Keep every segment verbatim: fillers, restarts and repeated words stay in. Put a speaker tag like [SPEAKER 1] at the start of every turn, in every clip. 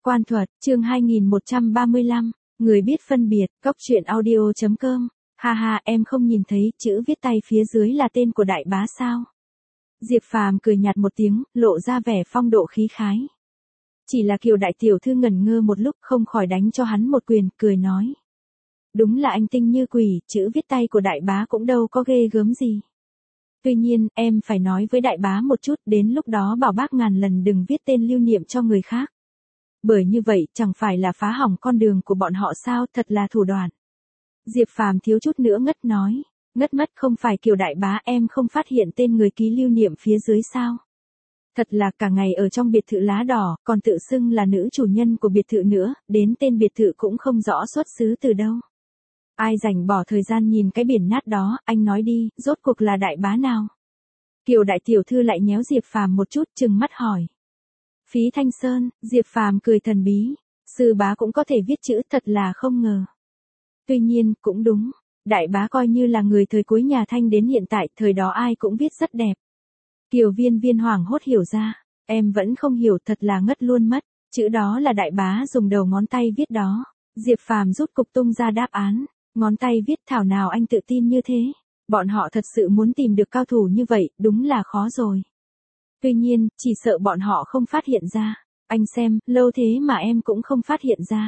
[SPEAKER 1] Quan thuật, chương hai nghìn một trăm ba mươi lăm, người biết phân biệt, cóc truyện audio chấm com. Ha ha, em không nhìn thấy chữ viết tay phía dưới là tên của đại bá sao? Diệp Phàm cười nhạt một tiếng, lộ ra vẻ phong độ khí khái. Chỉ là Kiều đại tiểu thư ngẩn ngơ một lúc, không khỏi đánh cho hắn một quyền, cười nói. Đúng là anh tinh như quỷ, chữ viết tay của đại bá cũng đâu có ghê gớm gì. Tuy nhiên, em phải nói với đại bá một chút, đến lúc đó bảo bác ngàn lần đừng viết tên lưu niệm cho người khác. Bởi như vậy, chẳng phải là phá hỏng con đường của bọn họ sao, thật là thủ đoạn. Diệp Phàm thiếu chút nữa ngất nói, ngất mất không phải Kiều đại bá, em không phát hiện tên người ký lưu niệm phía dưới sao. Thật là cả ngày ở trong biệt thự lá đỏ, còn tự xưng là nữ chủ nhân của biệt thự nữa, đến tên biệt thự cũng không rõ xuất xứ từ đâu. Ai rảnh bỏ thời gian nhìn cái biển nát đó, anh nói đi, rốt cuộc là đại bá nào? Kiều đại tiểu thư lại nhéo Diệp Phàm một chút, trừng mắt hỏi. Phí Thanh Sơn, Diệp Phàm cười thần bí, sư bá cũng có thể viết chữ, thật là không ngờ. Tuy nhiên, cũng đúng, đại bá coi như là người thời cuối nhà Thanh đến hiện tại, thời đó ai cũng viết rất đẹp. Kiều Viên Viên hoảng hốt hiểu ra, em vẫn không hiểu, thật là ngất luôn mất, chữ đó là đại bá dùng đầu ngón tay viết đó. Diệp Phàm rút cục tung ra đáp án, ngón tay viết, thảo nào anh tự tin như thế, bọn họ thật sự muốn tìm được cao thủ như vậy, đúng là khó rồi. Tuy nhiên, chỉ sợ bọn họ không phát hiện ra, anh xem, lâu thế mà em cũng không phát hiện ra.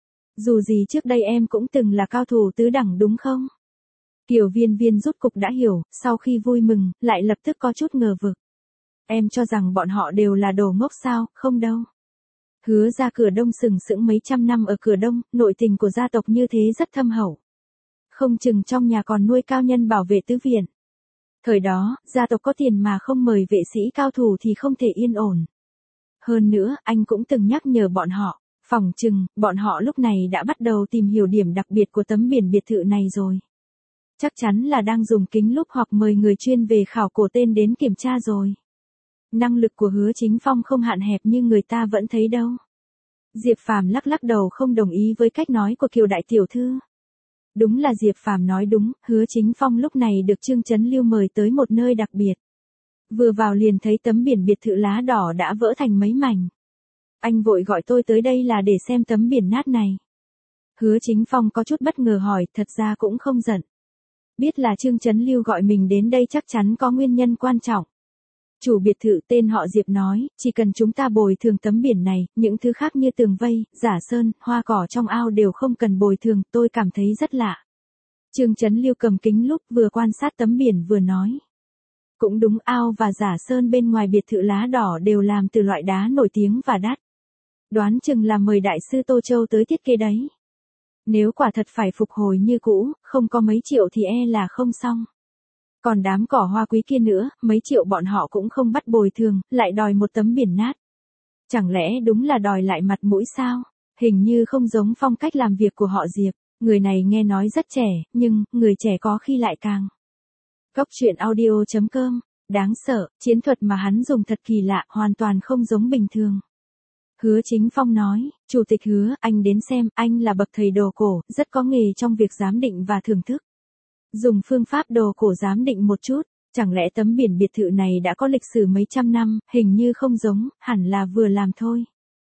[SPEAKER 1] Dù gì trước đây em cũng từng là cao thủ tứ đẳng đúng không? Kiều Viên Viên rút cục đã hiểu, sau khi vui mừng, lại lập tức có chút ngờ vực. Em cho rằng bọn họ đều là đồ ngốc sao, không đâu. Hứa ra Cửa Đông sừng sững mấy trăm năm ở Cửa Đông, nội tình của gia tộc như thế rất thâm hậu. Không chừng trong nhà còn nuôi cao nhân bảo vệ tứ viện. Thời đó, gia tộc có tiền mà không mời vệ sĩ cao thủ thì không thể yên ổn. Hơn nữa, anh cũng từng nhắc nhở bọn họ, phỏng chừng, bọn họ lúc này đã bắt đầu tìm hiểu điểm đặc biệt của tấm biển biệt thự này rồi. Chắc chắn là đang dùng kính lúp hoặc mời người chuyên về khảo cổ tên đến kiểm tra rồi. Năng lực của Hứa Chính Phong không hạn hẹp như người ta vẫn thấy đâu. Diệp Phàm lắc lắc đầu không đồng ý với cách nói của Kiều đại tiểu thư. Đúng là Diệp Phàm nói đúng, Hứa Chính Phong lúc này được Trương Chấn Lưu mời tới một nơi đặc biệt. Vừa vào liền thấy tấm biển biệt thự lá đỏ đã vỡ thành mấy mảnh. Anh vội gọi tôi tới đây là để xem tấm biển nát này. Hứa Chính Phong có chút bất ngờ hỏi, thật ra cũng không giận. Biết là Trương Chấn Lưu gọi mình đến đây chắc chắn có nguyên nhân quan trọng. Chủ biệt thự tên họ Diệp nói, chỉ cần chúng ta bồi thường tấm biển này, những thứ khác như tường vây, giả sơn, hoa cỏ trong ao đều không cần bồi thường, tôi cảm thấy rất lạ. Trương Chấn Lưu cầm kính lúp vừa quan sát tấm biển vừa nói. Cũng đúng, ao và giả sơn bên ngoài biệt thự lá đỏ đều làm từ loại đá nổi tiếng và đắt. Đoán chừng là mời đại sư Tô Châu tới thiết kế đấy. Nếu quả thật phải phục hồi như cũ, không có mấy triệu thì e là không xong. Còn đám cỏ hoa quý kia nữa, mấy triệu bọn họ cũng không bắt bồi thường, lại đòi một tấm biển nát. Chẳng lẽ đúng là đòi lại mặt mũi sao? Hình như không giống phong cách làm việc của họ Diệp. Người này nghe nói rất trẻ, nhưng, người trẻ có khi lại càng. Cóc truyện audio chấm com, đáng sợ, chiến thuật mà hắn dùng thật kỳ lạ, hoàn toàn không giống bình thường. Hứa Chính Phong nói, Chủ tịch Hứa, anh đến xem, anh là bậc thầy đồ cổ, rất có nghề trong việc giám định và thưởng thức. Dùng phương pháp đồ cổ giám định một chút, chẳng lẽ tấm biển biệt thự này đã có lịch sử mấy trăm năm, hình như không giống, hẳn là vừa làm thôi.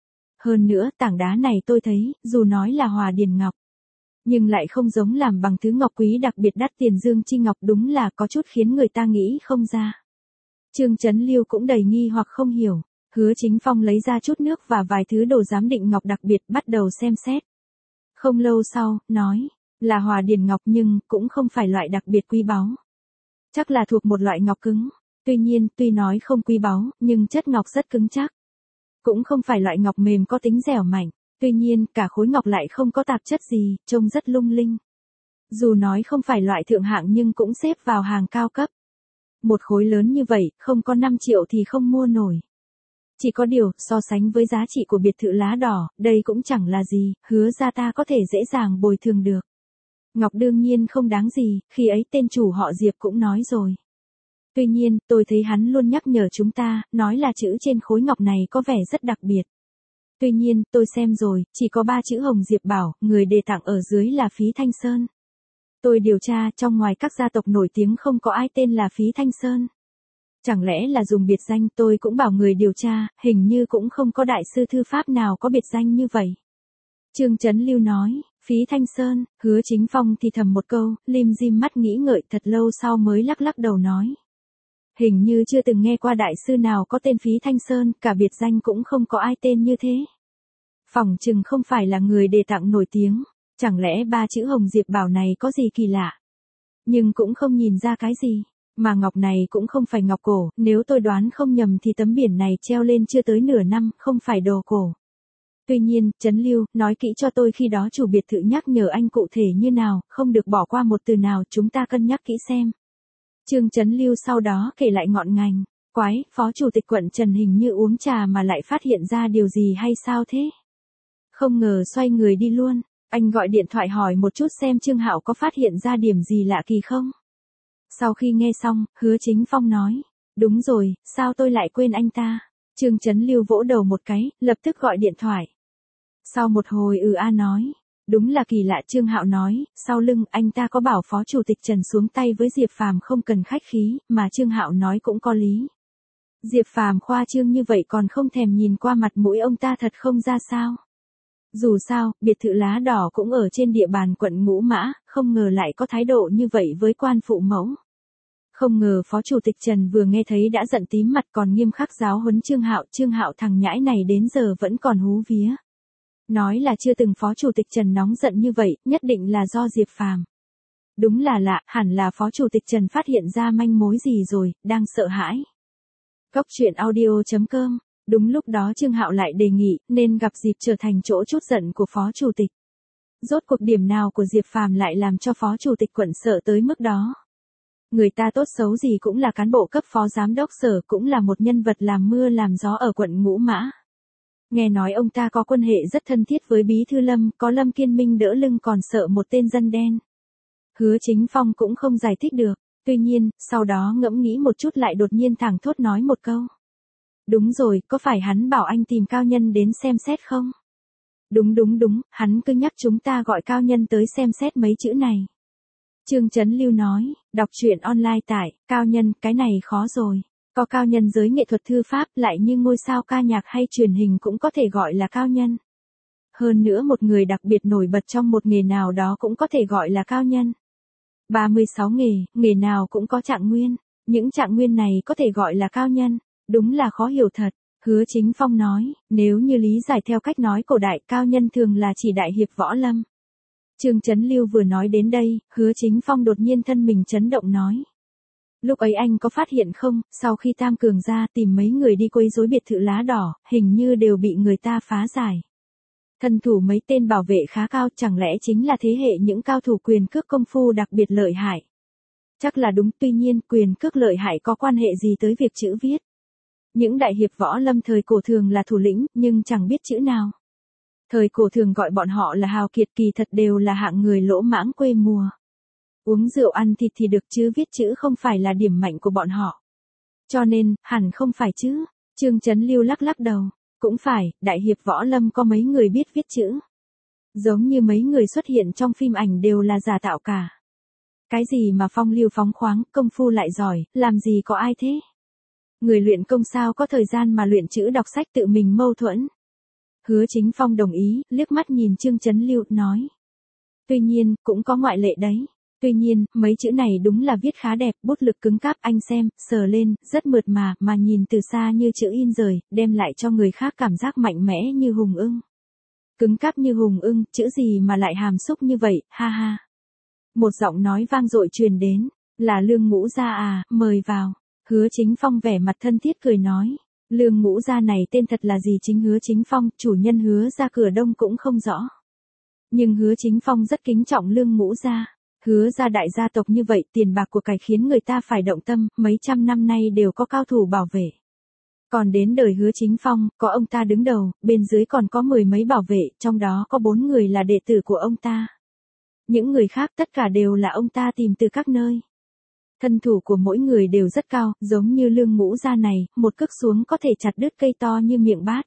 [SPEAKER 1] Hơn nữa, tảng đá này tôi thấy, dù nói là Hòa Điền Ngọc, nhưng lại không giống làm bằng thứ ngọc quý đặc biệt đắt tiền Dương Chi Ngọc, đúng là có chút khiến người ta nghĩ không ra. Trương Chấn Lưu cũng đầy nghi hoặc không hiểu. Hứa Chính Phong lấy ra chút nước và vài thứ đồ giám định ngọc đặc biệt, bắt đầu xem xét. Không lâu sau, nói, là Hòa Điền Ngọc nhưng cũng không phải loại đặc biệt quý báu. Chắc là thuộc một loại ngọc cứng. Tuy nhiên, tuy nói không quý báu, nhưng chất ngọc rất cứng chắc. Cũng không phải loại ngọc mềm có tính dẻo mạnh. Tuy nhiên, cả khối ngọc lại không có tạp chất gì, trông rất lung linh. Dù nói không phải loại thượng hạng nhưng cũng xếp vào hàng cao cấp. Một khối lớn như vậy, không có năm triệu thì không mua nổi. Chỉ có điều, so sánh với giá trị của biệt thự lá đỏ, đây cũng chẳng là gì, Hứa ra ta có thể dễ dàng bồi thường được. Ngọc đương nhiên không đáng gì, khi ấy tên chủ họ Diệp cũng nói rồi. Tuy nhiên, tôi thấy hắn luôn nhắc nhở chúng ta, nói là chữ trên khối ngọc này có vẻ rất đặc biệt. Tuy nhiên, tôi xem rồi, chỉ có ba chữ Hồng Diệp Bảo, người đề tặng ở dưới là Phí Thanh Sơn. Tôi điều tra, trong ngoài các gia tộc nổi tiếng không có ai tên là Phí Thanh Sơn. Chẳng lẽ là dùng biệt danh? Tôi cũng bảo người điều tra, hình như cũng không có đại sư thư pháp nào có biệt danh như vậy. Trương Chấn Lưu nói, Phí Thanh Sơn. Hứa Chính Phong thì thầm một câu, lim dim mắt nghĩ ngợi thật lâu sau mới lắc lắc đầu nói. Hình như chưa từng nghe qua đại sư nào có tên Phí Thanh Sơn, cả biệt danh cũng không có ai tên như thế. Phỏng chừng không phải là người đề tặng nổi tiếng, chẳng lẽ ba chữ Hồng Diệp Bảo này có gì kỳ lạ. Nhưng cũng không nhìn ra cái gì, mà ngọc này cũng không phải ngọc cổ, nếu tôi đoán không nhầm thì tấm biển này treo lên chưa tới nửa năm, không phải đồ cổ. Tuy nhiên, Chấn Lưu, nói kỹ cho tôi khi đó chủ biệt thự nhắc nhở anh cụ thể như nào, không được bỏ qua một từ nào, chúng ta cân nhắc kỹ xem. Trương Chấn Lưu sau đó kể lại ngọn ngành. Quái, phó chủ tịch quận Trần hình như uống trà mà lại phát hiện ra điều gì hay sao thế? Không ngờ xoay người đi luôn, anh gọi điện thoại hỏi một chút xem Trương Hạo có phát hiện ra điểm gì lạ kỳ không? Sau khi nghe xong, Hứa Chính Phong nói, đúng rồi, sao tôi lại quên anh ta? Trương Chấn Lưu vỗ đầu một cái, lập tức gọi điện thoại. Sau một hồi ừ a nói, đúng là kỳ lạ. Trương Hạo nói, sau lưng anh ta có bảo phó chủ tịch Trần xuống tay với Diệp Phàm không cần khách khí, mà Trương Hạo nói cũng có lý. Diệp Phàm khoa trương như vậy còn không thèm nhìn qua mặt mũi ông ta thật không ra sao. Dù sao, biệt thự lá đỏ cũng ở trên địa bàn quận Ngũ Mã, không ngờ lại có thái độ như vậy với quan phụ mẫu. Không ngờ phó chủ tịch Trần vừa nghe thấy đã giận tím mặt còn nghiêm khắc giáo huấn Trương Hạo. Trương Hạo thằng nhãi này đến giờ vẫn còn hú vía. Nói là chưa từng phó chủ tịch Trần nóng giận như vậy, nhất định là do Diệp Phàm. Đúng là lạ, hẳn là phó chủ tịch Trần phát hiện ra manh mối gì rồi, đang sợ hãi. Cốc truyện audio chấm com. Đúng lúc đó Trương Hạo lại đề nghị, nên gặp dịp trở thành chỗ trút giận của phó chủ tịch. Rốt cuộc điểm nào của Diệp Phàm lại làm cho phó chủ tịch quận sợ tới mức đó? Người ta tốt xấu gì cũng là cán bộ cấp phó giám đốc sở, cũng là một nhân vật làm mưa làm gió ở quận Ngũ Mã. Nghe nói ông ta có quan hệ rất thân thiết với Bí Thư Lâm, có Lâm Kiên Minh đỡ lưng còn sợ một tên dân đen. Hứa Chính Phong cũng không giải thích được, tuy nhiên, sau đó ngẫm nghĩ một chút lại đột nhiên thẳng thốt nói một câu. Đúng rồi, có phải hắn bảo anh tìm cao nhân đến xem xét không? Đúng đúng đúng, hắn cứ nhắc chúng ta gọi cao nhân tới xem xét mấy chữ này. Trương Chấn Lưu nói, đọc truyện online tại, cao nhân, cái này khó rồi. Có cao nhân giới nghệ thuật thư pháp, lại như ngôi sao ca nhạc hay truyền hình cũng có thể gọi là cao nhân. Hơn nữa một người đặc biệt nổi bật trong một nghề nào đó cũng có thể gọi là cao nhân. ba mươi sáu nghề, nghề nào cũng có trạng nguyên. Những trạng nguyên này có thể gọi là cao nhân. Đúng là khó hiểu thật. Hứa Chính Phong nói, nếu như lý giải theo cách nói cổ đại, cao nhân thường là chỉ đại hiệp võ lâm. Trương Chấn Lưu vừa nói đến đây, Hứa Chính Phong đột nhiên thân mình chấn động nói. Lúc ấy anh có phát hiện không, sau khi Tam Cường ra tìm mấy người đi quấy rối biệt thự lá đỏ, hình như đều bị người ta phá giải. Thân thủ mấy tên bảo vệ khá cao, chẳng lẽ chính là thế hệ những cao thủ quyền cước công phu đặc biệt lợi hại? Chắc là đúng, tuy nhiên quyền cước lợi hại có quan hệ gì tới việc chữ viết? Những đại hiệp võ lâm thời cổ thường là thủ lĩnh, nhưng chẳng biết chữ nào. Thời cổ thường gọi bọn họ là hào kiệt, kỳ thật đều là hạng người lỗ mãng quê mùa. Uống rượu ăn thịt thì được chứ viết chữ không phải là điểm mạnh của bọn họ. Cho nên, hẳn không phải chứ. Trương Chấn Lưu lắc lắc đầu. Cũng phải, đại hiệp võ lâm có mấy người biết viết chữ. Giống như mấy người xuất hiện trong phim ảnh đều là giả tạo cả. Cái gì mà phong lưu phóng khoáng, công phu lại giỏi, làm gì có ai thế? Người luyện công sao có thời gian mà luyện chữ đọc sách tự mình mâu thuẫn. Hứa Chính Phong đồng ý, liếc mắt nhìn Trương Chấn Lưu, nói. Tuy nhiên, cũng có ngoại lệ đấy. Tuy nhiên, mấy chữ này đúng là viết khá đẹp, bút lực cứng cáp, anh xem, sờ lên, rất mượt mà, mà nhìn từ xa như chữ in rời, đem lại cho người khác cảm giác mạnh mẽ như hùng ưng. Cứng cáp như hùng ưng, chữ gì mà lại hàm xúc như vậy, ha ha. Một giọng nói vang dội truyền đến, là Lương Ngũ Gia à, mời vào. Hứa Chính Phong vẻ mặt thân thiết cười nói, Lương Ngũ Gia này tên thật là gì? Chính Hứa Chính Phong, chủ nhân Hứa Gia cửa đông cũng không rõ. Nhưng Hứa Chính Phong rất kính trọng Lương Ngũ Gia. Hứa Gia đại gia tộc như vậy, tiền bạc của cải khiến người ta phải động tâm, mấy trăm năm nay đều có cao thủ bảo vệ. Còn đến đời Hứa Chính Phong, có ông ta đứng đầu, bên dưới còn có mười mấy bảo vệ, trong đó có bốn người là đệ tử của ông ta. Những người khác tất cả đều là ông ta tìm từ các nơi. Thân thủ của mỗi người đều rất cao, giống như Lương Ngũ Gia này, một cước xuống có thể chặt đứt cây to như miệng bát.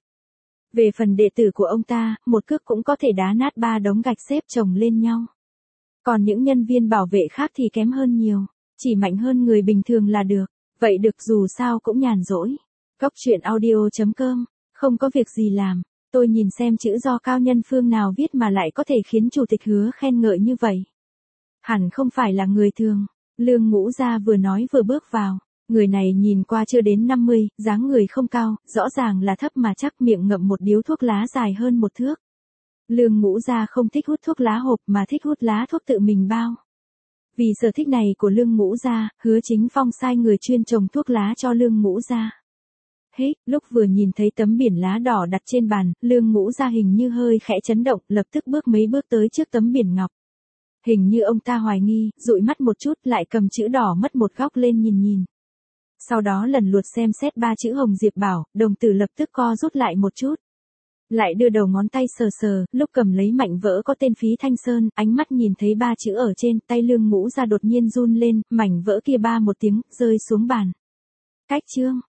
[SPEAKER 1] Về phần đệ tử của ông ta, một cước cũng có thể đá nát ba đống gạch xếp chồng lên nhau. Còn những nhân viên bảo vệ khác thì kém hơn nhiều, chỉ mạnh hơn người bình thường là được. Vậy được, dù sao cũng nhàn rỗi. Cốc truyện audio chấm com, không có việc gì làm, tôi nhìn xem chữ do cao nhân phương nào viết mà lại có thể khiến chủ tịch Hứa khen ngợi như vậy. Hẳn không phải là người thường. Lương Ngũ Gia vừa nói vừa bước vào. Người này nhìn qua chưa đến năm mươi, dáng người không cao, rõ ràng là thấp mà chắc, miệng ngậm một điếu thuốc lá dài hơn một thước. Lương Ngũ Gia không thích hút thuốc lá hộp mà thích hút lá thuốc tự mình bao. Vì sở thích này của Lương Ngũ Gia, Hứa Chính Phong sai người chuyên trồng thuốc lá cho Lương Ngũ Gia. Hết, lúc vừa nhìn thấy tấm biển lá đỏ đặt trên bàn, Lương Ngũ Gia hình như hơi khẽ chấn động, lập tức bước mấy bước tới trước tấm biển ngọc. Hình như ông ta hoài nghi, dụi mắt một chút lại cầm chữ đỏ mất một góc lên nhìn nhìn. Sau đó lần lượt xem xét ba chữ Hồng Diệp Bảo, đồng tử lập tức co rút lại một chút. Lại đưa đầu ngón tay sờ sờ, lúc cầm lấy mảnh vỡ có tên Phí Thanh Sơn, ánh mắt nhìn thấy ba chữ ở trên, tay Lương Ngũ Gia đột nhiên run lên, mảnh vỡ kia ba một tiếng, rơi xuống bàn. Cách chương.